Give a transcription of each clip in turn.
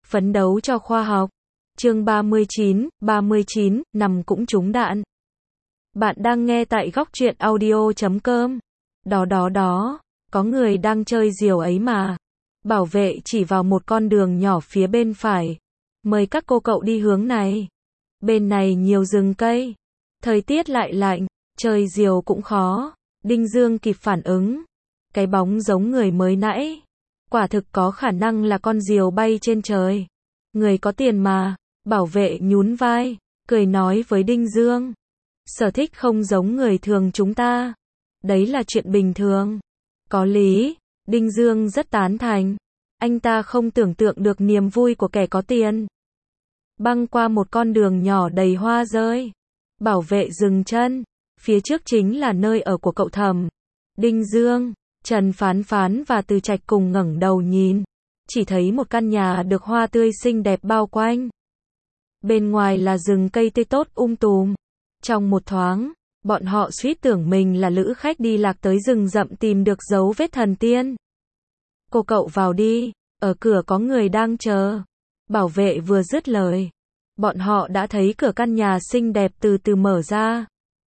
Phấn đấu cho khoa học. Chương 39, nằm cũng trúng đạn. Bạn đang nghe tại góc truyện audio.com. Đó, có người đang chơi diều ấy mà. Bảo vệ chỉ vào một con đường nhỏ phía bên phải. Mời các cô cậu đi hướng này. Bên này nhiều rừng cây. Thời tiết lại lạnh, chơi diều cũng khó. Đinh Dương kịp phản ứng. Cái bóng giống người mới nãy. Quả thực có khả năng là con diều bay trên trời. Người có tiền mà. Bảo vệ nhún vai, cười nói với Đinh Dương. Sở thích không giống người thường chúng ta. Đấy là chuyện bình thường. Có lý, Đinh Dương rất tán thành. Anh ta không tưởng tượng được niềm vui của kẻ có tiền. Băng qua một con đường nhỏ đầy hoa rơi. Bảo vệ dừng chân. Phía trước chính là nơi ở của cậu Thẩm. Đinh Dương, Trần Phán Phán và Từ Trạch cùng ngẩng đầu nhìn. Chỉ thấy một căn nhà được hoa tươi xinh đẹp bao quanh. Bên ngoài là rừng cây tươi tốt tùm. Trong một thoáng, bọn họ suýt tưởng mình là lữ khách đi lạc tới rừng rậm tìm được dấu vết thần tiên. Cô cậu vào đi, ở cửa có người đang chờ. Bảo vệ vừa dứt lời. Bọn họ đã thấy cửa căn nhà xinh đẹp từ từ mở ra.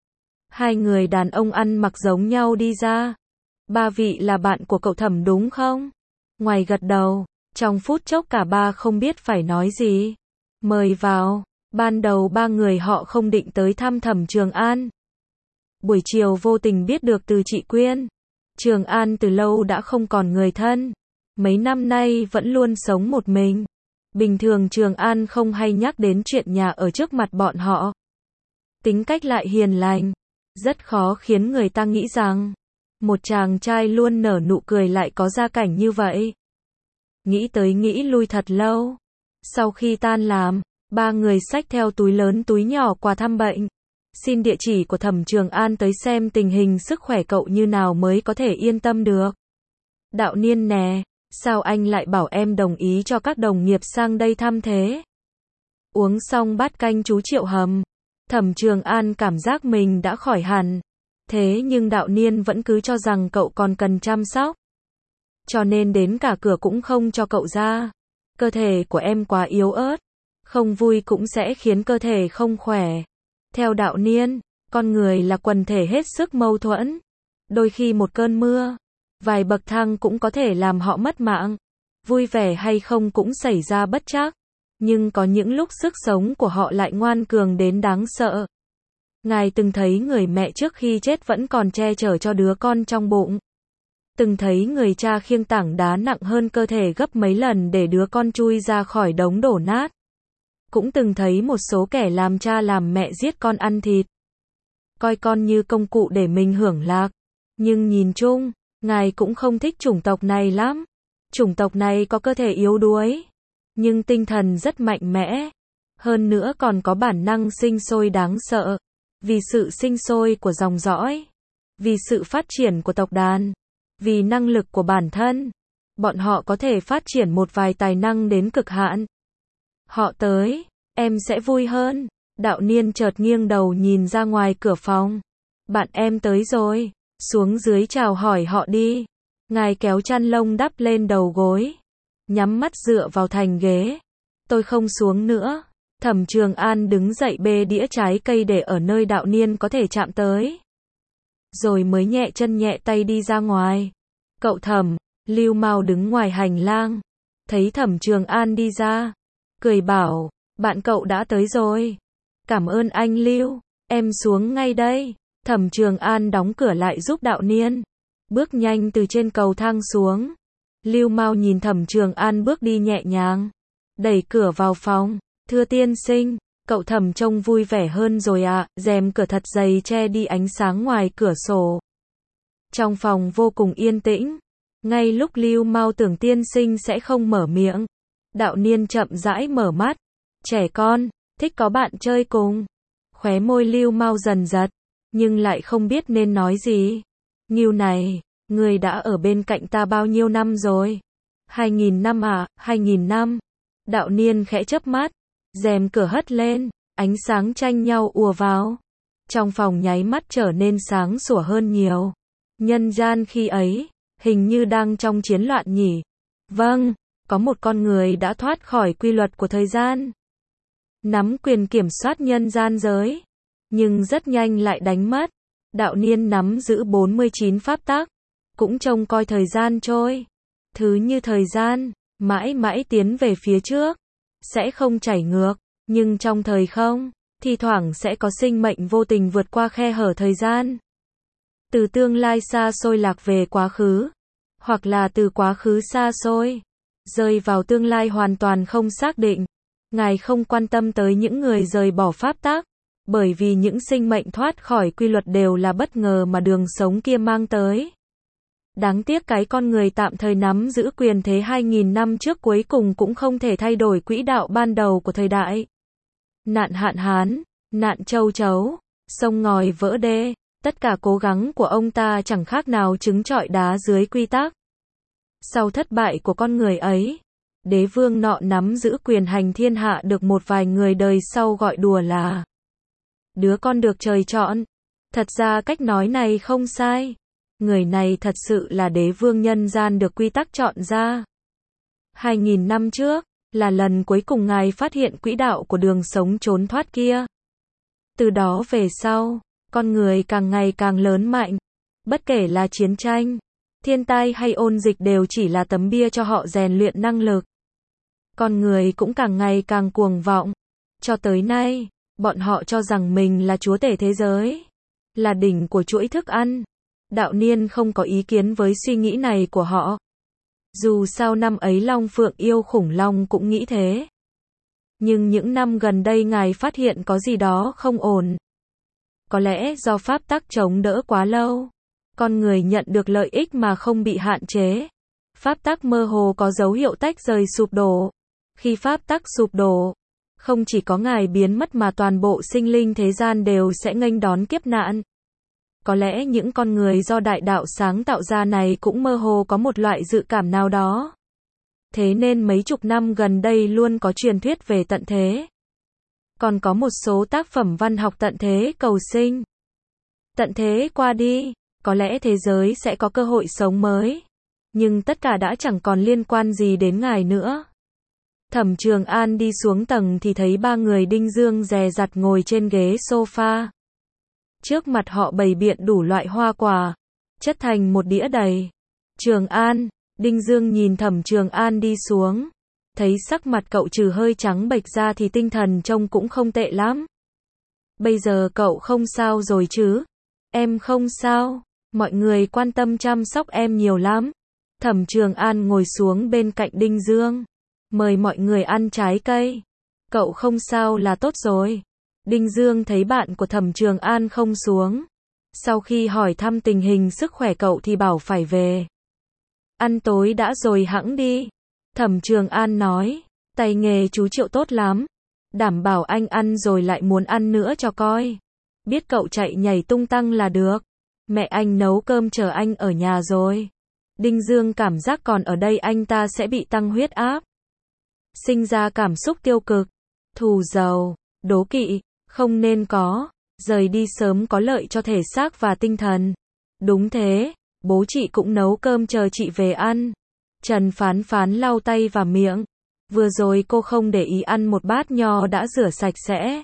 Hai người đàn ông ăn mặc giống nhau đi ra. Ba vị là bạn của cậu Thẩm đúng không? Ngoài gật đầu, trong phút chốc cả ba không biết phải nói gì. Mời vào. Ban đầu ba người họ không định tới thăm Thẩm Trường An. Buổi chiều vô tình biết được từ chị Quyên. Trường An từ lâu đã không còn người thân. Mấy năm nay vẫn luôn sống một mình. Bình thường Trường An không hay nhắc đến chuyện nhà ở trước mặt bọn họ. Tính cách lại hiền lành. Rất khó khiến người ta nghĩ rằng một chàng trai luôn nở nụ cười lại có gia cảnh như vậy. Nghĩ tới nghĩ lui thật lâu. Sau khi tan làm, ba người xách theo túi lớn túi nhỏ qua thăm bệnh. Xin địa chỉ của Thẩm Trường An tới xem tình hình sức khỏe cậu như nào mới có thể yên tâm được. Đạo Niên nè, sao anh lại bảo em đồng ý cho các đồng nghiệp sang đây thăm thế? Uống xong bát canh chú Triệu hầm. Thẩm Trường An cảm giác mình đã khỏi hẳn. Thế nhưng Đạo Niên vẫn cứ cho rằng cậu còn cần chăm sóc. Cho nên đến cả cửa cũng không cho cậu ra. Cơ thể của em quá yếu ớt. Không vui cũng sẽ khiến cơ thể không khỏe. Theo Đạo Niên, con người là quần thể hết sức mâu thuẫn. Đôi khi một cơn mưa, vài bậc thang cũng có thể làm họ mất mạng. Vui vẻ hay không cũng xảy ra bất trắc. Nhưng có những lúc sức sống của họ lại ngoan cường đến đáng sợ. Ngài từng thấy người mẹ trước khi chết vẫn còn che chở cho đứa con trong bụng. Từng thấy người cha khiêng tảng đá nặng hơn cơ thể gấp mấy lần để đứa con chui ra khỏi đống đổ nát. Cũng từng thấy một số kẻ làm cha làm mẹ giết con ăn thịt. Coi con như công cụ để mình hưởng lạc. Nhưng nhìn chung, ngài cũng không thích chủng tộc này lắm. Chủng tộc này có cơ thể yếu đuối, nhưng tinh thần rất mạnh mẽ. Hơn nữa còn có bản năng sinh sôi đáng sợ. Vì sự sinh sôi của dòng dõi. Vì sự phát triển của tộc đàn. Vì năng lực của bản thân. Bọn họ có thể phát triển một vài tài năng đến cực hạn. Họ tới, em sẽ vui hơn. Đạo Niên chợt nghiêng đầu nhìn ra ngoài cửa phòng. Bạn em tới rồi. Xuống dưới chào hỏi họ đi. Ngài kéo chăn lông đắp lên đầu gối. Nhắm mắt dựa vào thành ghế. Tôi không xuống nữa. Thẩm Trường An đứng dậy bê đĩa trái cây để ở nơi Đạo Niên có thể chạm tới. Rồi mới nhẹ chân nhẹ tay đi ra ngoài. Cậu Thẩm, Lưu Mao đứng ngoài hành lang. Thấy Thẩm Trường An đi ra. Cười bảo, bạn cậu đã tới rồi. Cảm ơn anh Lưu, em xuống ngay đây. Thẩm Trường An đóng cửa lại giúp Đạo Niên. Bước nhanh từ trên cầu thang xuống. Lưu Mao nhìn Thẩm Trường An bước đi nhẹ nhàng. Đẩy cửa vào phòng. Thưa tiên sinh, cậu Thẩm trông vui vẻ hơn rồi ạ. Rèm cửa thật dày che đi ánh sáng ngoài cửa sổ. Trong phòng vô cùng yên tĩnh. Ngay lúc Lưu Mao tưởng tiên sinh sẽ không mở miệng. Đạo Niên chậm rãi mở mắt. Trẻ con, thích có bạn chơi cùng. Khóe môi Lưu Mao dần giật, nhưng lại không biết nên nói gì. Ngưu này, người đã ở bên cạnh ta bao nhiêu năm rồi? 2000 năm à? 2000 năm. Đạo Niên khẽ chớp mắt. Rèm cửa hất lên, ánh sáng tranh nhau ùa vào. Trong phòng nháy mắt trở nên sáng sủa hơn nhiều. Nhân gian khi ấy, hình như đang trong chiến loạn nhỉ? Vâng, có một con người đã thoát khỏi quy luật của thời gian, nắm quyền kiểm soát nhân gian giới, nhưng rất nhanh lại đánh mất. Đạo niên nắm giữ 49 pháp tắc, cũng trông coi thời gian trôi. Thứ như thời gian, mãi mãi tiến về phía trước, sẽ không chảy ngược, nhưng trong thời không, thi thoảng sẽ có sinh mệnh vô tình vượt qua khe hở thời gian. Từ tương lai xa xôi lạc về quá khứ, hoặc là từ quá khứ xa xôi, rơi vào tương lai hoàn toàn không xác định. Ngài không quan tâm tới những người rời bỏ pháp tắc, bởi vì những sinh mệnh thoát khỏi quy luật đều là bất ngờ mà đường sống kia mang tới. Đáng tiếc cái con người tạm thời nắm giữ quyền thế 2.000 năm trước cuối cùng cũng không thể thay đổi quỹ đạo ban đầu của thời đại. Nạn hạn hán, nạn châu chấu, sông ngòi vỡ đê, tất cả cố gắng của ông ta chẳng khác nào trứng trọi đá dưới quy tắc. Sau thất bại của con người ấy, đế vương nọ nắm giữ quyền hành thiên hạ được một vài người đời sau gọi đùa là đứa con được trời chọn. Thật ra cách nói này không sai. Người này thật sự là đế vương nhân gian được quy tắc chọn ra. 2.000 năm trước, là lần cuối cùng ngài phát hiện quỹ đạo của đường sống trốn thoát kia. Từ đó về sau, con người càng ngày càng lớn mạnh. Bất kể là chiến tranh, thiên tai hay ôn dịch đều chỉ là tấm bia cho họ rèn luyện năng lực. Con người cũng càng ngày càng cuồng vọng. Cho tới nay, bọn họ cho rằng mình là chúa tể thế giới, là đỉnh của chuỗi thức ăn. Đạo niên không có ý kiến với suy nghĩ này của họ. Dù sao năm ấy Long Phượng yêu khủng long cũng nghĩ thế. Nhưng những năm gần đây ngài phát hiện có gì đó không ổn. Có lẽ do pháp tắc chống đỡ quá lâu, con người nhận được lợi ích mà không bị hạn chế. Pháp tắc mơ hồ có dấu hiệu tách rời sụp đổ. Khi pháp tắc sụp đổ, không chỉ có ngài biến mất mà toàn bộ sinh linh thế gian đều sẽ nghênh đón kiếp nạn. Có lẽ những con người do đại đạo sáng tạo ra này cũng mơ hồ có một loại dự cảm nào đó. Thế nên mấy chục năm gần đây luôn có truyền thuyết về tận thế. Còn có một số tác phẩm văn học tận thế cầu sinh. Tận thế qua đi, có lẽ thế giới sẽ có cơ hội sống mới. Nhưng tất cả đã chẳng còn liên quan gì đến ngài nữa. Thẩm Trường An đi xuống tầng thì thấy ba người Đinh Dương dè dặt ngồi trên ghế sofa. Trước mặt họ bày biện đủ loại hoa quả, chất thành một đĩa đầy. Trường An, Đinh Dương nhìn Thẩm Trường An đi xuống, thấy sắc mặt cậu trừ hơi trắng bệch ra thì tinh thần trông cũng không tệ lắm. Bây giờ cậu không sao rồi chứ? Em không sao, mọi người quan tâm chăm sóc em nhiều lắm. Thẩm Trường An ngồi xuống bên cạnh Đinh Dương, mời mọi người ăn trái cây. Cậu không sao là tốt rồi. Đinh Dương thấy bạn của Thẩm Trường An không xuống. Sau khi hỏi thăm tình hình sức khỏe cậu thì bảo phải về. Ăn tối đã rồi hẵng đi. Thẩm Trường An nói, tay nghề chú Triệu tốt lắm. Đảm bảo anh ăn rồi lại muốn ăn nữa cho coi. Biết cậu chạy nhảy tung tăng là được. Mẹ anh nấu cơm chờ anh ở nhà rồi. Đinh Dương cảm giác còn ở đây anh ta sẽ bị tăng huyết áp. Sinh ra cảm xúc tiêu cực, thù giàu, đố kỵ, không nên có. Rời đi sớm có lợi cho thể xác và tinh thần. Đúng thế, bố chị cũng nấu cơm chờ chị về ăn. Trần Phán Phán lau tay và miệng. Vừa rồi cô không để ý ăn một bát nho đã rửa sạch sẽ.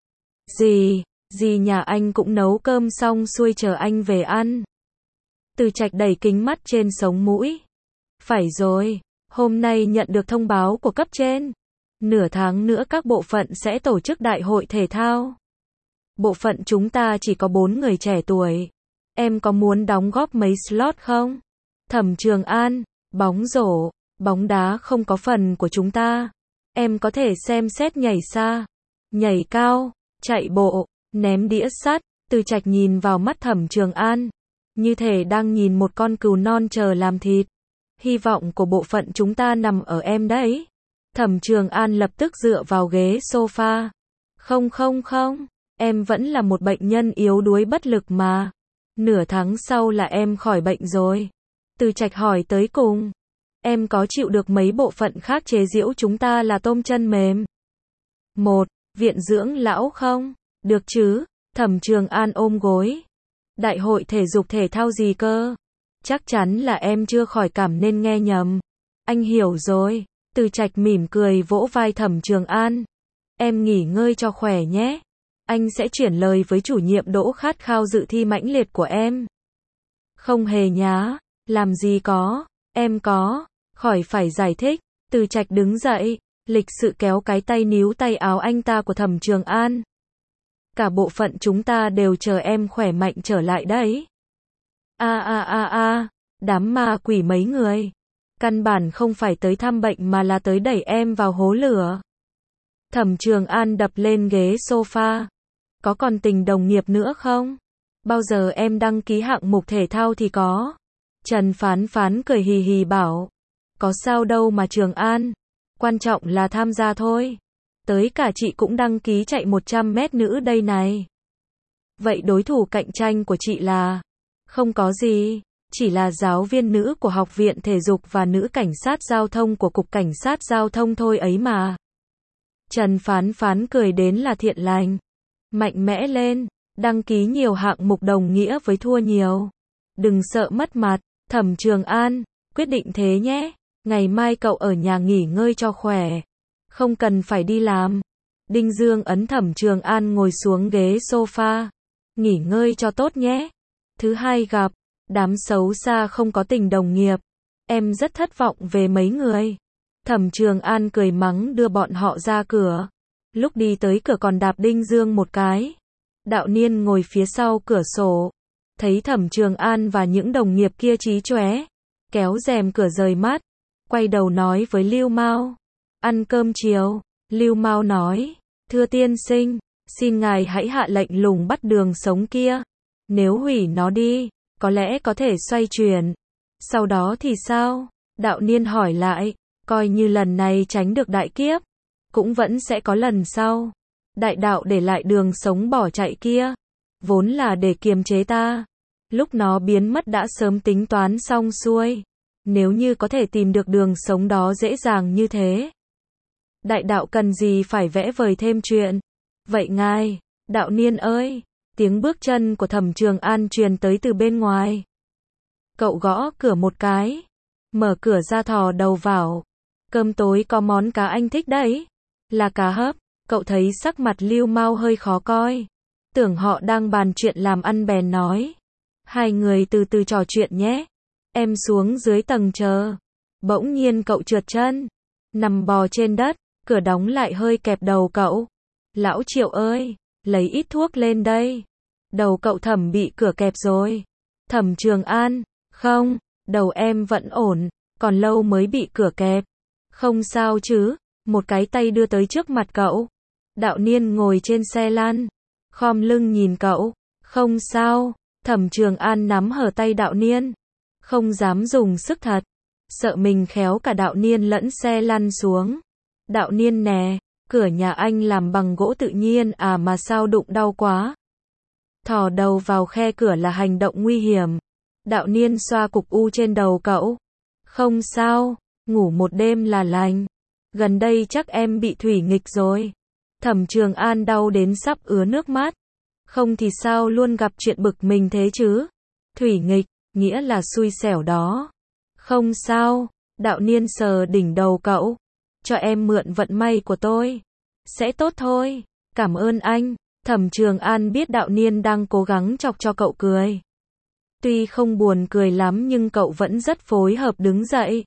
Dì nhà anh cũng nấu cơm xong xuôi chờ anh về ăn. Từ Trạch đẩy kính mắt trên sống mũi. Phải rồi, hôm nay nhận được thông báo của cấp trên. Nửa tháng nữa các bộ phận sẽ tổ chức đại hội thể thao. Bộ phận chúng ta chỉ có 4 người trẻ tuổi. Em có muốn đóng góp mấy slot không? Thẩm Trường An, bóng rổ, bóng đá không có phần của chúng ta. Em có thể xem xét nhảy xa, nhảy cao, chạy bộ, ném đĩa sắt. Từ Trạch nhìn vào mắt Thẩm Trường An, như thể đang nhìn một con cừu non chờ làm thịt. Hy vọng của bộ phận chúng ta nằm ở em đấy. Thẩm Trường An lập tức dựa vào ghế sofa. Không, em vẫn là một bệnh nhân yếu đuối bất lực mà. Nửa tháng sau là em khỏi bệnh rồi. Từ Trạch hỏi tới cùng. Em có chịu được mấy bộ phận khác chế giễu chúng ta là tôm chân mềm? 1. Viện dưỡng lão không? Được chứ? Thẩm Trường An ôm gối. Đại hội thể dục thể thao gì cơ? Chắc chắn là em chưa khỏi cảm nên nghe nhầm. Anh hiểu rồi. Từ Trạch mỉm cười vỗ vai Thẩm Trường An. Em nghỉ ngơi cho khỏe nhé. Anh sẽ chuyển lời với chủ nhiệm Đỗ khát khao dự thi mãnh liệt của em. Không hề nhá, làm gì có, em có, khỏi phải giải thích. Từ Trạch đứng dậy, lịch sự kéo cái tay níu tay áo anh ta của Thẩm Trường An. Cả bộ phận chúng ta đều chờ em khỏe mạnh trở lại đấy. Đám ma quỷ mấy người. Căn bản không phải tới thăm bệnh mà là tới đẩy em vào hố lửa. Thẩm Trường An đập lên ghế sofa. Có còn tình đồng nghiệp nữa không? Bao giờ em đăng ký hạng mục thể thao thì có. Trần Phán Phán cười hì hì bảo. Có sao đâu mà Trường An. Quan trọng là tham gia thôi. Tới cả chị cũng đăng ký chạy 100 mét nữ đây này. Vậy đối thủ cạnh tranh của chị là? Không có gì. Chỉ là giáo viên nữ của Học viện Thể dục và nữ cảnh sát giao thông của Cục Cảnh sát Giao thông thôi ấy mà. Trần Phán Phán cười đến là thiện lành. Mạnh mẽ lên, đăng ký nhiều hạng mục đồng nghĩa với thua nhiều. Đừng sợ mất mặt. Thẩm Trường An, quyết định thế nhé. Ngày mai cậu ở nhà nghỉ ngơi cho khỏe. Không cần phải đi làm. Đinh Dương ấn Thẩm Trường An ngồi xuống ghế sofa. Nghỉ ngơi cho tốt nhé. Thứ hai gặp, đám xấu xa không có tình đồng nghiệp. Em rất thất vọng về mấy người. Thẩm Trường An cười mắng đưa bọn họ ra cửa. Lúc đi tới cửa còn đạp Đinh Dương một cái. Đạo Niên ngồi phía sau cửa sổ. Thấy Thẩm Trường An và những đồng nghiệp kia chí chóe. Kéo rèm cửa rời mắt. Quay đầu nói với Lưu Mao. Ăn cơm chiều. Lưu Mao nói. Thưa tiên sinh, xin ngài hãy hạ lệnh lùng bắt đường sống kia. Nếu hủy nó đi, có lẽ có thể xoay chuyển. Sau đó thì sao? Đạo Niên hỏi lại. Coi như lần này tránh được đại kiếp, cũng vẫn sẽ có lần sau. Đại đạo để lại đường sống bỏ chạy kia, vốn là để kiềm chế ta. Lúc nó biến mất đã sớm tính toán xong xuôi. Nếu như có thể tìm được đường sống đó dễ dàng như thế, đại đạo cần gì phải vẽ vời thêm chuyện. Vậy ngài, Đạo Niên ơi, tiếng bước chân của Thẩm Trường An truyền tới từ bên ngoài. Cậu gõ cửa một cái, mở cửa ra thò đầu vào. Cơm tối có món cá anh thích đấy. Là cá hấp. Cậu thấy sắc mặt Lưu Mao hơi khó coi. Tưởng họ đang bàn chuyện làm ăn bèn nói. Hai người từ từ trò chuyện nhé. Em xuống dưới tầng chờ. Bỗng nhiên cậu trượt chân. Nằm bò trên đất. Cửa đóng lại hơi kẹp đầu cậu. Lão Triệu ơi, lấy ít thuốc lên đây. Đầu cậu Thẩm bị cửa kẹp rồi. Thẩm Trường An, không, đầu em vẫn ổn. Còn lâu mới bị cửa kẹp. Không sao chứ. Một cái tay đưa tới trước mặt cậu. Đạo Niên ngồi trên xe lăn, khom lưng nhìn cậu. Không sao. Thẩm Trường An nắm hở tay Đạo Niên. Không dám dùng sức thật. Sợ mình khéo cả Đạo Niên lẫn xe lăn xuống. Đạo Niên nè, cửa nhà anh làm bằng gỗ tự nhiên à mà sao đụng đau quá. Thò đầu vào khe cửa là hành động nguy hiểm. Đạo Niên xoa cục u trên đầu cậu. Không sao, ngủ một đêm là lành. Gần đây chắc em bị thủy nghịch rồi. Thẩm Trường An đau đến sắp ứa nước mắt. Không thì sao luôn gặp chuyện bực mình thế chứ? Thủy nghịch, nghĩa là xui xẻo đó. Không sao, Đạo Niên sờ đỉnh đầu cậu. Cho em mượn vận may của tôi. Sẽ tốt thôi. Cảm ơn anh. Thẩm Trường An biết Đạo Niên đang cố gắng chọc cho cậu cười. Tuy không buồn cười lắm nhưng cậu vẫn rất phối hợp đứng dậy.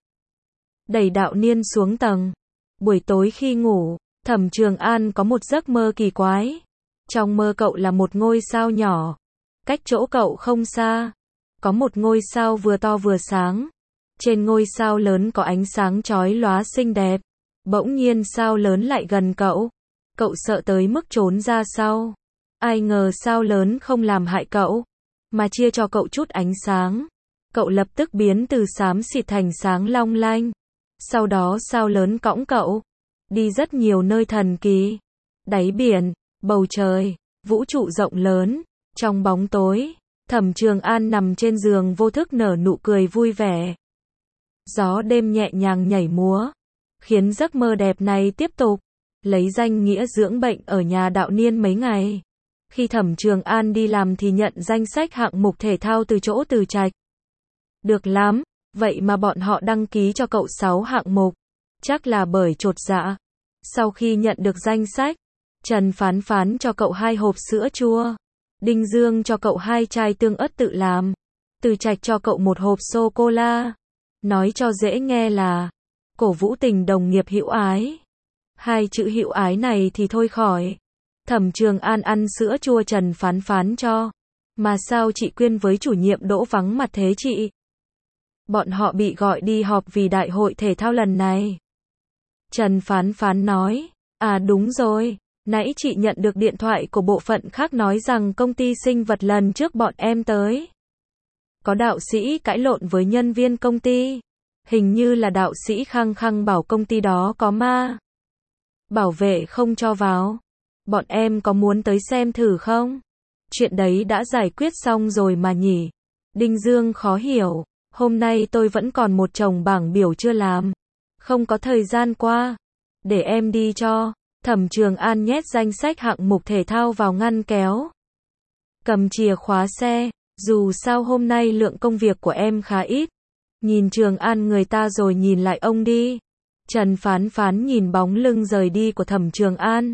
Đẩy Đạo Niên xuống tầng. Buổi tối khi ngủ, Thẩm Trường An có một giấc mơ kỳ quái. Trong mơ cậu là một ngôi sao nhỏ. Cách chỗ cậu không xa, có một ngôi sao vừa to vừa sáng. Trên ngôi sao lớn có ánh sáng chói lóa xinh đẹp. Bỗng nhiên sao lớn lại gần cậu. Cậu sợ tới mức trốn ra sau. Ai ngờ sao lớn không làm hại cậu, mà chia cho cậu chút ánh sáng. Cậu lập tức biến từ xám xịt thành sáng long lanh. Sau đó sao lớn cõng cậu đi rất nhiều nơi thần kỳ. Đáy biển, bầu trời, vũ trụ rộng lớn. Trong bóng tối, Thẩm Trường An nằm trên giường vô thức nở nụ cười vui vẻ. Gió đêm nhẹ nhàng nhảy múa, khiến giấc mơ đẹp này tiếp tục. Lấy danh nghĩa dưỡng bệnh ở nhà Đạo Niên mấy ngày. Khi Thẩm Trường An đi làm thì nhận danh sách hạng mục thể thao từ chỗ Từ Trạch. Được lắm, vậy mà bọn họ đăng ký cho cậu 6 hạng mục. Chắc là bởi chột dạ. Sau khi nhận được danh sách, Trần Phán Phán cho cậu 2 hộp sữa chua. Đinh Dương cho cậu 2 chai tương ớt tự làm. Từ Trạch cho cậu 1 hộp sô-cô-la. Nói cho dễ nghe là cổ vũ tình đồng nghiệp hữu ái. 2 chữ hữu ái này thì thôi khỏi. Thẩm Trường An ăn sữa chua Trần Phán Phán cho. Mà sao chị Quyên với chủ nhiệm Đỗ vắng mặt thế chị? Bọn họ bị gọi đi họp vì đại hội thể thao lần này. Trần Phán Phán nói, à đúng rồi, nãy chị nhận được điện thoại của bộ phận khác nói rằng công ty sinh vật lần trước bọn em tới. Có đạo sĩ cãi lộn với nhân viên công ty. Hình như là đạo sĩ khăng khăng bảo công ty đó có ma. Bảo vệ không cho vào. Bọn em có muốn tới xem thử không? Chuyện đấy đã giải quyết xong rồi mà nhỉ? Đinh Dương khó hiểu. Hôm nay tôi vẫn còn một chồng bảng biểu chưa làm. Không có thời gian qua. Để em đi cho. Thẩm Trường An nhét danh sách hạng mục thể thao vào ngăn kéo. Cầm chìa khóa xe. Dù sao hôm nay lượng công việc của em khá ít. Nhìn Trường An người ta rồi nhìn lại ông đi. Trần Phán Phán nhìn bóng lưng rời đi của Thẩm Trường An.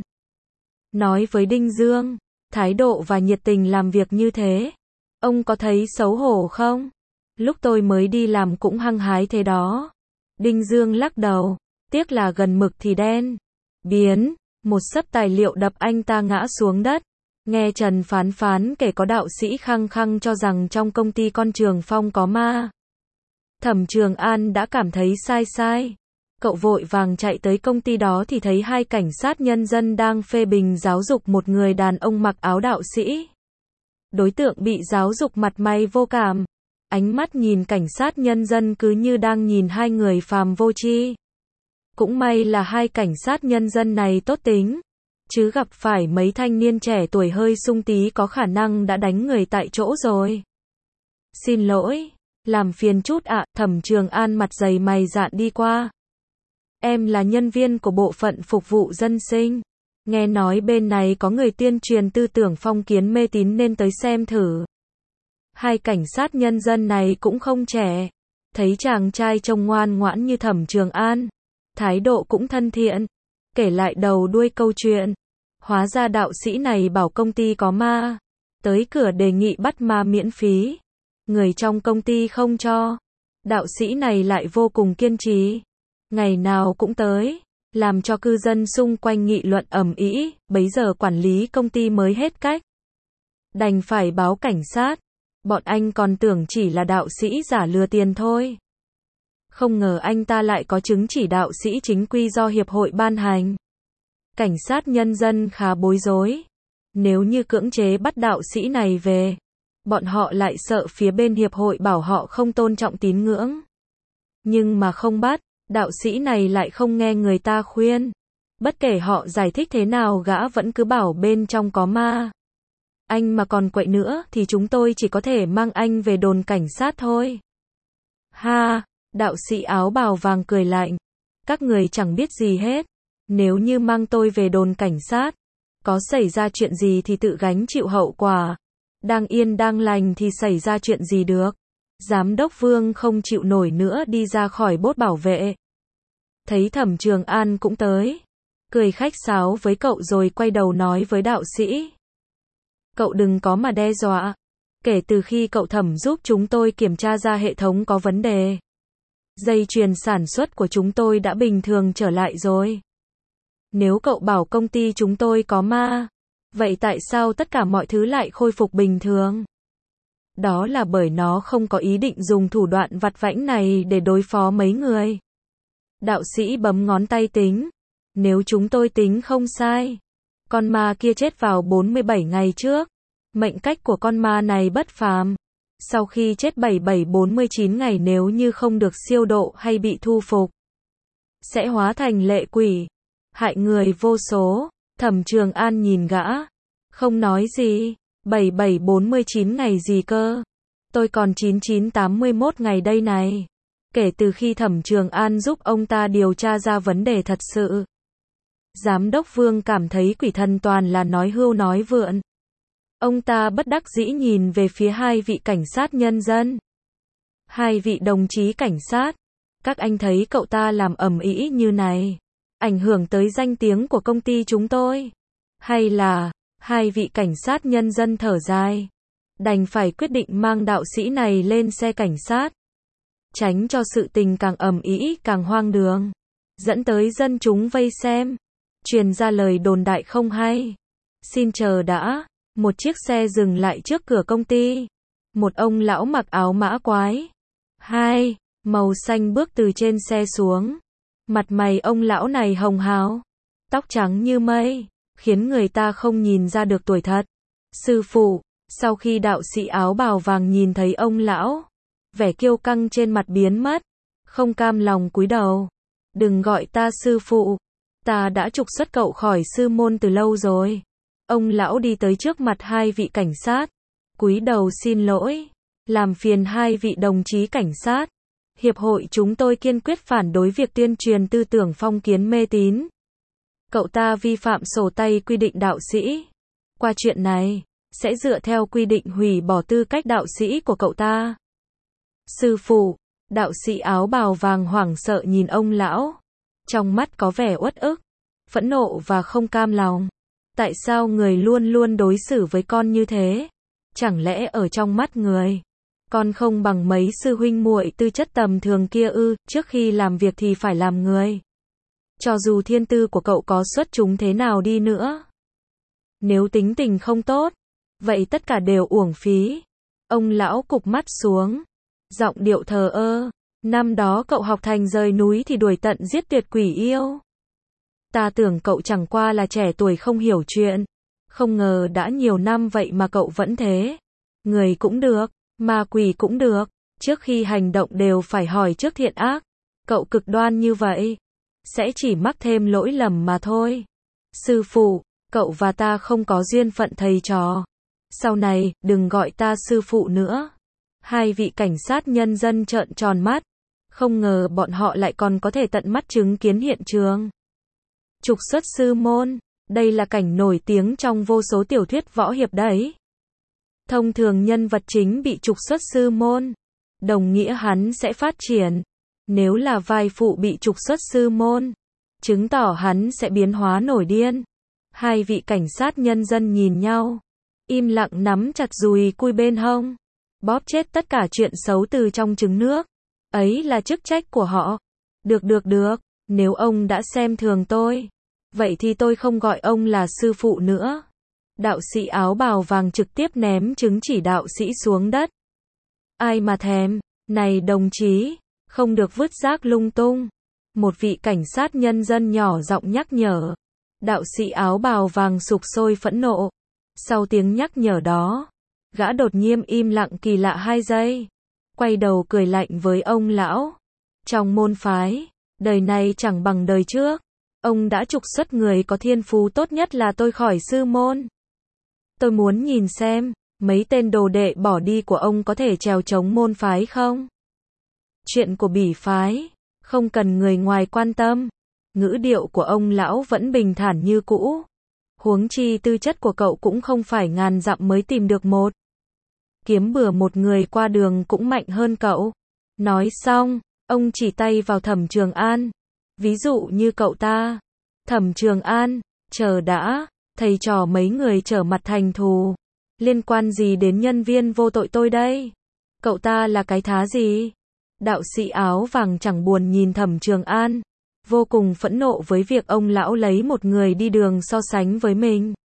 Nói với Đinh Dương, thái độ và nhiệt tình làm việc như thế. Ông có thấy xấu hổ không? Lúc tôi mới đi làm cũng hăng hái thế đó. Đinh Dương lắc đầu, tiếc là gần mực thì đen. Biến, một xấp tài liệu đập anh ta ngã xuống đất. Nghe Trần Phán Phán kể có đạo sĩ khăng khăng cho rằng trong công ty con Trường Phong có ma. Thẩm Trường An đã cảm thấy sai. Cậu vội vàng chạy tới công ty đó thì thấy 2 cảnh sát nhân dân đang phê bình giáo dục một người đàn ông mặc áo đạo sĩ. Đối tượng bị giáo dục mặt mày vô cảm. Ánh mắt nhìn cảnh sát nhân dân cứ như đang nhìn 2 người phàm vô tri. Cũng may là 2 cảnh sát nhân dân này tốt tính. Chứ gặp phải mấy thanh niên trẻ tuổi hơi sung tí có khả năng đã đánh người tại chỗ rồi. Xin lỗi, làm phiền chút ạ. Thẩm Trường An mặt dày mày dạn đi qua. Em là nhân viên của bộ phận phục vụ dân sinh. Nghe nói bên này có người tuyên truyền tư tưởng phong kiến mê tín nên tới xem thử. 2 cảnh sát nhân dân này cũng không trẻ. Thấy chàng trai trông ngoan ngoãn như Thẩm Trường An. Thái độ cũng thân thiện. Kể lại đầu đuôi câu chuyện. Hóa ra đạo sĩ này bảo công ty có ma. Tới cửa đề nghị bắt ma miễn phí. Người trong công ty không cho. Đạo sĩ này lại vô cùng kiên trì. Ngày nào cũng tới. Làm cho cư dân xung quanh nghị luận ầm ĩ. Bấy giờ quản lý công ty mới hết cách. Đành phải báo cảnh sát. Bọn anh còn tưởng chỉ là đạo sĩ giả lừa tiền thôi. Không ngờ anh ta lại có chứng chỉ đạo sĩ chính quy do hiệp hội ban hành. Cảnh sát nhân dân khá bối rối. Nếu như cưỡng chế bắt đạo sĩ này về, bọn họ lại sợ phía bên hiệp hội bảo họ không tôn trọng tín ngưỡng. Nhưng mà không bắt, đạo sĩ này lại không nghe người ta khuyên. Bất kể họ giải thích thế nào gã vẫn cứ bảo bên trong có ma. Anh mà còn quậy nữa thì chúng tôi chỉ có thể mang anh về đồn cảnh sát thôi. Ha, đạo sĩ áo bào vàng cười lạnh. Các người chẳng biết gì hết. Nếu như mang tôi về đồn cảnh sát, có xảy ra chuyện gì thì tự gánh chịu hậu quả. Đang yên đang lành thì xảy ra chuyện gì được. Giám đốc Vương không chịu nổi nữa đi ra khỏi bốt bảo vệ. Thấy Thẩm Trường An cũng tới. Cười khách sáo với cậu rồi quay đầu nói với đạo sĩ. Cậu đừng có mà đe dọa. Kể từ khi cậu Thẩm giúp chúng tôi kiểm tra ra hệ thống có vấn đề. Dây chuyền sản xuất của chúng tôi đã bình thường trở lại rồi. Nếu cậu bảo công ty chúng tôi có ma, vậy tại sao tất cả mọi thứ lại khôi phục bình thường? Đó là bởi nó không có ý định dùng thủ đoạn vặt vãnh này để đối phó mấy người. Đạo sĩ bấm ngón tay tính. Nếu chúng tôi tính không sai, con ma kia chết vào 47 ngày trước. Mệnh cách của con ma này bất phàm. Sau khi chết 47-49 ngày nếu như không được siêu độ hay bị thu phục, sẽ hóa thành lệ quỷ, hại người vô số. Thẩm Trường An nhìn gã, không nói gì. 77-49 ngày gì cơ? Tôi còn 99-81 ngày đây này. Kể từ khi Thẩm Trường An giúp ông ta điều tra ra vấn đề thật sự, Giám đốc Vương cảm thấy quỷ thần toàn là nói hưu nói vượn. Ông ta bất đắc dĩ nhìn về phía 2 vị cảnh sát nhân dân. 2 vị đồng chí cảnh sát, Các anh thấy cậu ta làm ầm ĩ như này, ảnh hưởng tới danh tiếng của công ty chúng tôi. Hay là, hai vị cảnh sát nhân dân thở dài, đành phải quyết định mang đạo sĩ này lên xe cảnh sát. Tránh cho sự tình càng ầm ĩ càng hoang đường, dẫn tới dân chúng vây xem, truyền ra lời đồn đại không hay. Xin chờ đã, một chiếc xe dừng lại trước cửa công ty. Một ông lão mặc áo mã quái, màu xanh bước từ trên xe xuống. Mặt mày ông lão này hồng hào, tóc trắng như mây, khiến người ta không nhìn ra được tuổi thật. Sư phụ, sau khi đạo sĩ áo bào vàng nhìn thấy ông lão, vẻ kiêu căng trên mặt biến mất, không cam lòng cúi đầu. Đừng gọi ta sư phụ, ta đã trục xuất cậu khỏi sư môn từ lâu rồi. Ông lão đi tới trước mặt hai vị cảnh sát, cúi đầu xin lỗi, làm phiền hai vị đồng chí cảnh sát. Hiệp hội chúng tôi kiên quyết phản đối việc tuyên truyền tư tưởng phong kiến mê tín. Cậu ta vi phạm sổ tay quy định đạo sĩ. Qua chuyện này, sẽ dựa theo quy định hủy bỏ tư cách đạo sĩ của cậu ta. Sư phụ, đạo sĩ áo bào vàng hoảng sợ nhìn ông lão. Trong mắt có vẻ uất ức, phẫn nộ và không cam lòng. Tại sao người luôn luôn đối xử với con như thế? Chẳng lẽ ở trong mắt người, con không bằng mấy sư huynh muội tư chất tầm thường kia ư? Trước khi làm việc thì phải làm người. Cho dù thiên tư của cậu có xuất chúng thế nào đi nữa, nếu tính tình không tốt, vậy tất cả đều uổng phí. Ông lão cụp mắt xuống, giọng điệu thờ ơ. Năm đó cậu học thành rời núi thì đuổi tận giết tuyệt quỷ yêu. Ta tưởng cậu chẳng qua là trẻ tuổi không hiểu chuyện. Không ngờ đã nhiều năm vậy mà cậu vẫn thế. Người cũng được, ma quỷ cũng được. Trước khi hành động đều phải hỏi trước thiện ác. Cậu cực đoan như vậy, sẽ chỉ mắc thêm lỗi lầm mà thôi. Sư phụ, cậu và ta không có duyên phận thầy trò. Sau này, đừng gọi ta sư phụ nữa. Hai vị cảnh sát nhân dân trợn tròn mắt. Không ngờ bọn họ lại còn có thể tận mắt chứng kiến hiện trường trục xuất sư môn. Đây là cảnh nổi tiếng trong vô số tiểu thuyết võ hiệp đấy. Thông thường nhân vật chính bị trục xuất sư môn, đồng nghĩa hắn sẽ phát triển. Nếu là vai phụ bị trục xuất sư môn, chứng tỏ hắn sẽ biến hóa nổi điên. Hai vị cảnh sát nhân dân nhìn nhau, im lặng nắm chặt dùi cui bên hông, bóp chết tất cả chuyện xấu từ trong trứng nước. Ấy là chức trách của họ. Được, nếu ông đã xem thường tôi, vậy thì tôi không gọi ông là sư phụ nữa. Đạo sĩ áo bào vàng trực tiếp ném chứng chỉ đạo sĩ xuống đất. Ai mà thèm, này đồng chí, không được vứt rác lung tung. Một vị cảnh sát nhân dân nhỏ giọng nhắc nhở. Đạo sĩ áo bào vàng sục sôi phẫn nộ. Sau tiếng nhắc nhở đó, gã đột nhiên im lặng kỳ lạ 2 giây. Quay đầu cười lạnh với ông lão. Trong môn phái, đời này chẳng bằng đời trước. Ông đã trục xuất người có thiên phú tốt nhất là tôi khỏi sư môn. Tôi muốn nhìn xem, mấy tên đồ đệ bỏ đi của ông có thể trèo chống môn phái không? Chuyện của bỉ phái, không cần người ngoài quan tâm. Ngữ điệu của ông lão vẫn bình thản như cũ. Huống chi tư chất của cậu cũng không phải ngàn dặm mới tìm được một. Kiếm bừa một người qua đường cũng mạnh hơn cậu. Nói xong, ông chỉ tay vào Thẩm Trường An. Ví dụ như cậu ta. Thẩm Trường An, chờ đã, thầy trò mấy người trở mặt thành thù. Liên quan gì đến nhân viên vô tội tôi đây? Cậu ta là cái thá gì? Đạo sĩ áo vàng chẳng buồn nhìn Thẩm Trường An, vô cùng phẫn nộ với việc ông lão lấy một người đi đường so sánh với mình.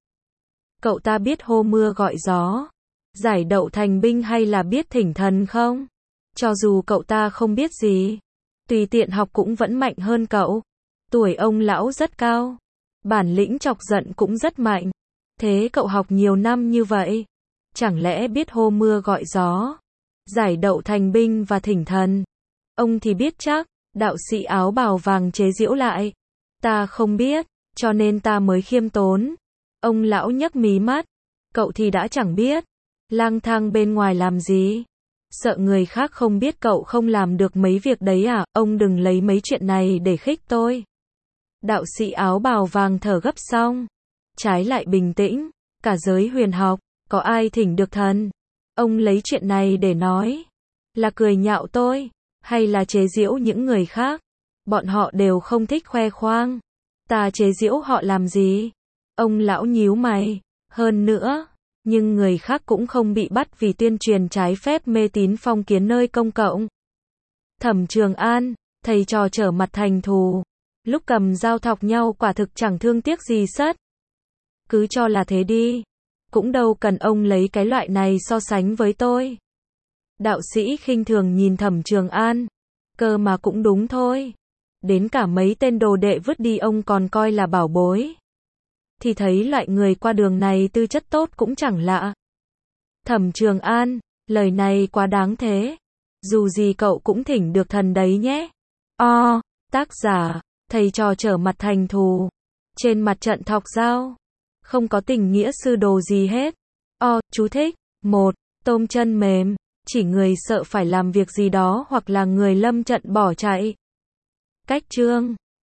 Cậu ta biết hô mưa gọi gió, giải đậu thành binh hay là biết thỉnh thần không? Cho dù cậu ta không biết gì, tùy tiện học cũng vẫn mạnh hơn cậu. Tuổi ông lão rất cao, bản lĩnh chọc giận cũng rất mạnh. Thế cậu học nhiều năm như vậy, chẳng lẽ biết hô mưa gọi gió, giải đậu thành binh và thỉnh thần? Ông thì biết chắc. Đạo sĩ áo bào vàng chế giễu lại. Ta không biết, cho nên ta mới khiêm tốn. Ông lão nhấc mí mắt. Cậu thì đã chẳng biết. Lang thang bên ngoài làm gì? Sợ người khác không biết cậu không làm được mấy việc đấy à? Ông đừng lấy mấy chuyện này để khích tôi. Đạo sĩ áo bào vàng thở gấp xong, trái lại bình tĩnh. Cả giới huyền học, có ai thỉnh được thần? Ông lấy chuyện này để nói là cười nhạo tôi. hay là chế giễu những người khác. Bọn họ đều không thích khoe khoang. Ta chế giễu họ làm gì? Ông lão nhíu mày. Hơn nữa, nhưng người khác cũng không bị bắt vì tuyên truyền trái phép mê tín phong kiến nơi công cộng. Thẩm Trường An, thầy trò trở mặt thành thù. Lúc cầm dao thọc nhau quả thực chẳng thương tiếc gì sất. Cứ cho là thế đi. Cũng đâu cần ông lấy cái loại này so sánh với tôi. Đạo sĩ khinh thường nhìn Thẩm Trường An. Cơ mà cũng đúng thôi. Đến cả mấy tên đồ đệ vứt đi ông còn coi là bảo bối. Thì thấy loại người qua đường này tư chất tốt cũng chẳng lạ. Thẩm Trường An, lời này quá đáng thế. Dù gì cậu cũng thỉnh được thần đấy nhé. Tác giả, thầy trò trở mặt thành thù. Trên mặt trận thọc dao. Không có tình nghĩa sư đồ gì hết. Chú thích. 1. Tôm chân mềm. Chỉ người sợ phải làm việc gì đó hoặc là người lâm trận bỏ chạy. Cách chương